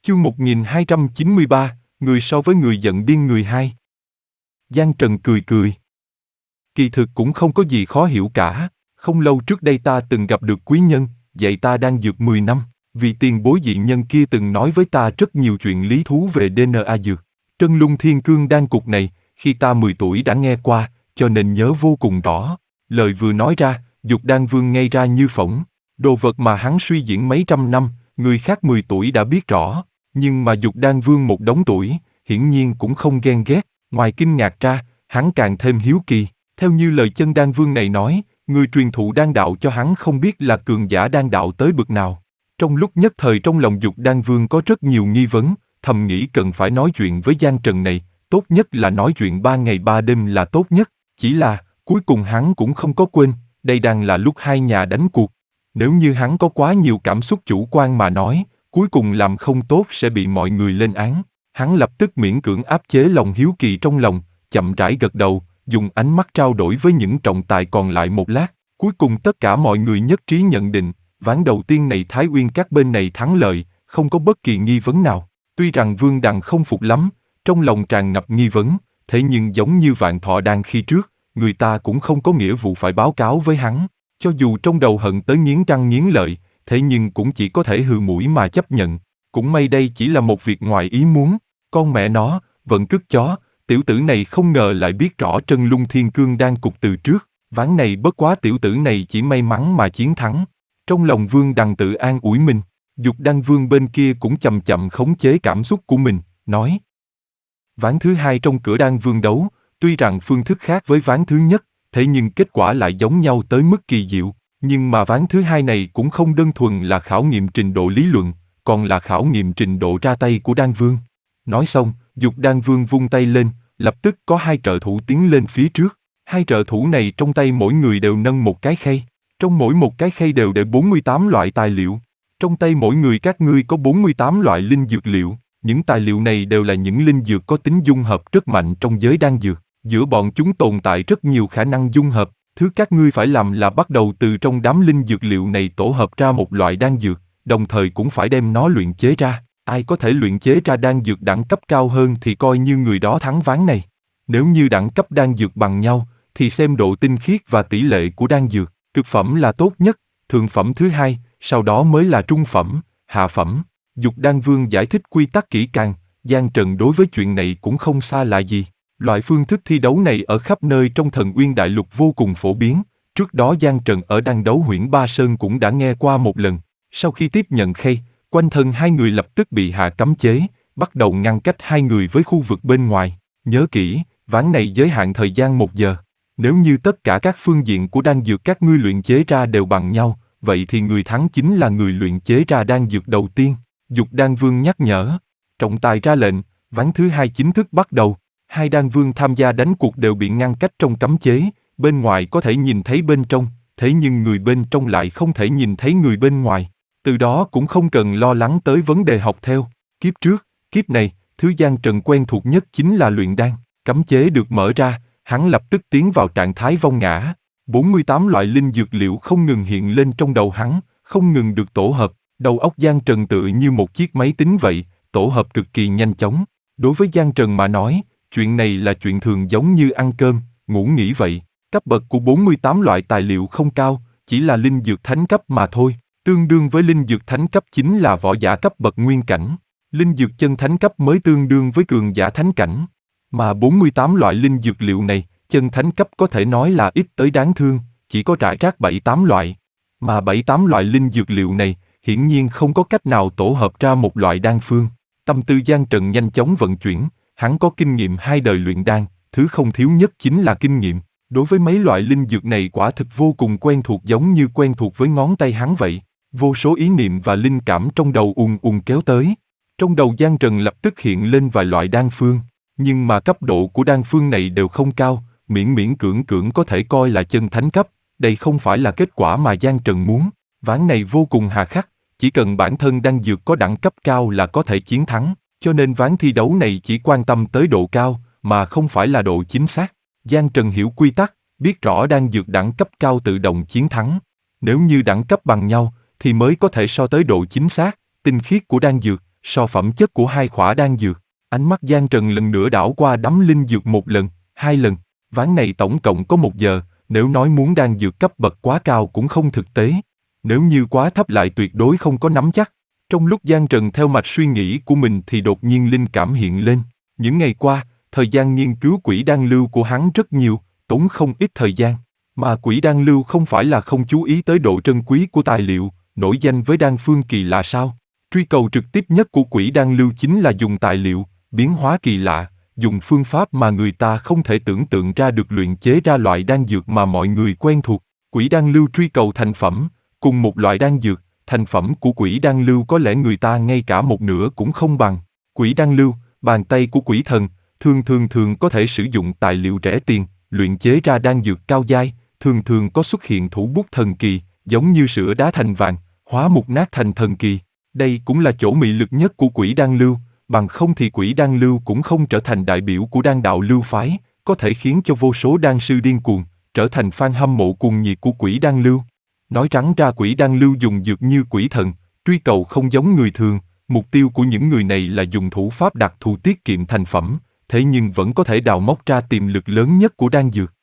Chương 1293, người so với người giận điên người hai. Giang Trần cười cười. Kỳ thực cũng không có gì khó hiểu cả, không lâu trước đây ta từng gặp được quý nhân, dạy ta đan dược 10 năm, vì tiền bối dị nhân kia từng nói với ta rất nhiều chuyện lý thú về DNA dược. Trân Lung Thiên Cương đan cục này, khi ta 10 tuổi đã nghe qua, cho nên nhớ vô cùng rõ. Lời vừa nói ra, Dục Đan Vương ngây ra như phỗng. Đồ vật mà hắn suy diễn mấy trăm năm, người khác 10 tuổi đã biết rõ. Nhưng mà Dục Đan Vương một đống tuổi, hiển nhiên cũng không ghen ghét. Ngoài kinh ngạc ra, hắn càng thêm hiếu kỳ. Theo như lời Chân Đan Vương này nói, người truyền thụ đan đạo cho hắn không biết là cường giả đan đạo tới bậc nào. Trong lúc nhất thời trong lòng Dục Đan Vương có rất nhiều nghi vấn, thầm nghĩ cần phải nói chuyện với Giang Trần này, tốt nhất là nói chuyện 3 ngày 3 đêm là tốt nhất. Chỉ là, cuối cùng hắn cũng không có quên, đây đang là lúc hai nhà đánh cuộc. Nếu như hắn có quá nhiều cảm xúc chủ quan mà nói, cuối cùng làm không tốt sẽ bị mọi người lên án. Hắn lập tức miễn cưỡng áp chế lòng hiếu kỳ trong lòng, chậm rãi gật đầu, dùng ánh mắt trao đổi với những trọng tài còn lại một lát. Cuối cùng tất cả mọi người nhất trí nhận định, ván đầu tiên này Thái Uyên các bên này thắng lợi, không có bất kỳ nghi vấn nào. Tuy rằng Vương Đằng không phục lắm, trong lòng tràn ngập nghi vấn, thế nhưng giống như Vạn Thọ Đan khi trước, người ta cũng không có nghĩa vụ phải báo cáo với hắn. Cho dù trong đầu hận tới nghiến răng nghiến lợi, thế nhưng cũng chỉ có thể hừ mũi mà chấp nhận. Cũng may đây chỉ là một việc ngoài ý muốn. Con mẹ nó, vận cứt chó, tiểu tử này không ngờ lại biết rõ Trân Lung Thiên Cương đan cục từ trước. Ván này bất quá tiểu tử này chỉ may mắn mà chiến thắng. Trong lòng Vương Đằng tự an ủi mình. Dục Đan Vương bên kia cũng chậm chậm khống chế cảm xúc của mình, nói. Ván thứ hai trong cửa Đan Vương đấu, tuy rằng phương thức khác với ván thứ nhất, thế nhưng kết quả lại giống nhau tới mức kỳ diệu. Nhưng mà ván thứ hai này cũng không đơn thuần là khảo nghiệm trình độ lý luận, còn là khảo nghiệm trình độ ra tay của Đan Vương. Nói xong, Dục Đan Vương vung tay lên, lập tức có hai trợ thủ tiến lên phía trước. Hai trợ thủ này trong tay mỗi người đều nâng một cái khay. Trong mỗi một cái khay đều để 48 loại tài liệu. Trong tay mỗi người các ngươi có 48 loại linh dược liệu. Những tài liệu này đều là những linh dược có tính dung hợp rất mạnh trong giới đan dược. Giữa bọn chúng tồn tại rất nhiều khả năng dung hợp. Thứ các ngươi phải làm là bắt đầu từ trong đám linh dược liệu này tổ hợp ra một loại đan dược, đồng thời cũng phải đem nó luyện chế ra. Ai có thể luyện chế ra đan dược đẳng cấp cao hơn thì coi như người đó thắng ván này. Nếu như đẳng cấp đan dược bằng nhau, thì xem độ tinh khiết và tỷ lệ của đan dược. Cực phẩm là tốt nhất, thượng phẩm thứ hai, sau đó mới là trung phẩm, hạ phẩm. Dục Đan Vương giải thích quy tắc kỹ càng, Giang Trần đối với chuyện này cũng không xa lạ gì. Loại phương thức thi đấu này ở khắp nơi trong Thần Uyên Đại Lục vô cùng phổ biến. Trước đó Giang Trần ở Đan Đấu Huyễn Ba Sơn cũng đã nghe qua một lần. Sau khi tiếp nhận khay, quanh thân hai người lập tức bị hạ cấm chế, bắt đầu ngăn cách hai người với khu vực bên ngoài. Nhớ kỹ, ván này giới hạn thời gian 1 giờ. Nếu như tất cả các phương diện của đan dược các ngươi luyện chế ra đều bằng nhau, vậy thì người thắng chính là người luyện chế ra đan dược đầu tiên. Dục Đan Vương nhắc nhở. Trọng tài ra lệnh, ván thứ hai chính thức bắt đầu. Hai đan vương tham gia đánh cuộc đều bị ngăn cách trong cấm chế, bên ngoài có thể nhìn thấy bên trong, thế nhưng người bên trong lại không thể nhìn thấy người bên ngoài. Từ đó cũng không cần lo lắng tới vấn đề học theo. Kiếp trước, kiếp này, thứ Giang Trần quen thuộc nhất chính là luyện đan. Cấm chế được mở ra, hắn lập tức tiến vào trạng thái vong ngã. 48 loại linh dược liệu không ngừng hiện lên trong đầu hắn, không ngừng được tổ hợp. Đầu óc Giang Trần tựa như một chiếc máy tính vậy, tổ hợp cực kỳ nhanh chóng. Đối với Giang Trần mà nói, chuyện này là chuyện thường giống như ăn cơm, ngủ nghỉ vậy. Cấp bậc của 48 loại tài liệu không cao, chỉ là linh dược thánh cấp mà thôi. Tương đương với linh dược thánh cấp chính là võ giả cấp bậc nguyên cảnh. Linh dược chân thánh cấp mới tương đương với cường giả thánh cảnh. Mà 48 loại linh dược liệu này, chân thánh cấp có thể nói là ít tới đáng thương, chỉ có rải rác 7-8 loại. Mà 7-8 loại linh dược liệu này, hiển nhiên không có cách nào tổ hợp ra một loại đan phương. Tâm tư Giang Trần nhanh chóng vận chuyển, hắn có kinh nghiệm 2 đời luyện đan, thứ không thiếu nhất chính là kinh nghiệm. Đối với mấy loại linh dược này quả thực vô cùng quen thuộc, giống như quen thuộc với ngón tay hắn vậy. Vô số ý niệm và linh cảm trong đầu ùn ùn kéo tới. Trong đầu Giang Trần lập tức hiện lên vài loại đan phương, nhưng mà cấp độ của đan phương này đều không cao, miễn miễn cưỡng cưỡng có thể coi là chân thánh cấp. Đây không phải là kết quả mà Giang Trần muốn. Ván này vô cùng hà khắc, chỉ cần bản thân đan dược có đẳng cấp cao là có thể chiến thắng, cho nên ván thi đấu này chỉ quan tâm tới độ cao, mà không phải là độ chính xác. Giang Trần hiểu quy tắc, biết rõ đan dược đẳng cấp cao tự động chiến thắng. Nếu như đẳng cấp bằng nhau, thì mới có thể so tới độ chính xác, tinh khiết của đan dược, so phẩm chất của hai khỏa đan dược. Ánh mắt Giang Trần lần nữa đảo qua đám linh dược một lần, hai lần. Ván này tổng cộng có 1 giờ, nếu nói muốn đan dược cấp bậc quá cao cũng không thực tế. Nếu như quá thấp lại tuyệt đối không có nắm chắc. Trong lúc Giang Trần theo mạch suy nghĩ của mình thì đột nhiên linh cảm hiện lên. Những ngày qua, thời gian nghiên cứu quỷ đan lưu của hắn rất nhiều, tốn không ít thời gian. Mà quỷ đan lưu không phải là không chú ý tới độ trân quý của tài liệu, nổi danh với đan phương kỳ lạ sao? Truy cầu trực tiếp nhất của quỷ đan lưu chính là dùng tài liệu, biến hóa kỳ lạ, dùng phương pháp mà người ta không thể tưởng tượng ra được luyện chế ra loại đan dược mà mọi người quen thuộc. Quỷ đan lưu truy cầu thành phẩm, cùng một loại đan dược, thành phẩm của quỷ đan lưu có lẽ người ta ngay cả một nửa cũng không bằng. Quỷ đan lưu, bàn tay của quỷ thần, thường có thể sử dụng tài liệu rẻ tiền, luyện chế ra đan dược cao giai, thường có xuất hiện thủ bút thần kỳ, giống như sữa đá thành vàng, hóa mục nát thành thần kỳ. Đây cũng là chỗ mị lực nhất của quỷ đan lưu, bằng không thì quỷ đan lưu cũng không trở thành đại biểu của đan đạo lưu phái, có thể khiến cho vô số đan sư điên cuồng, trở thành fan hâm mộ cuồng nhiệt của quỷ đan lưu. Nói trắng ra quỷ đan lưu dùng dược như quỷ thần, truy cầu không giống người thường, mục tiêu của những người này là dùng thủ pháp đặc thù tiết kiệm thành phẩm, thế nhưng vẫn có thể đào móc ra tiềm lực lớn nhất của đan dược.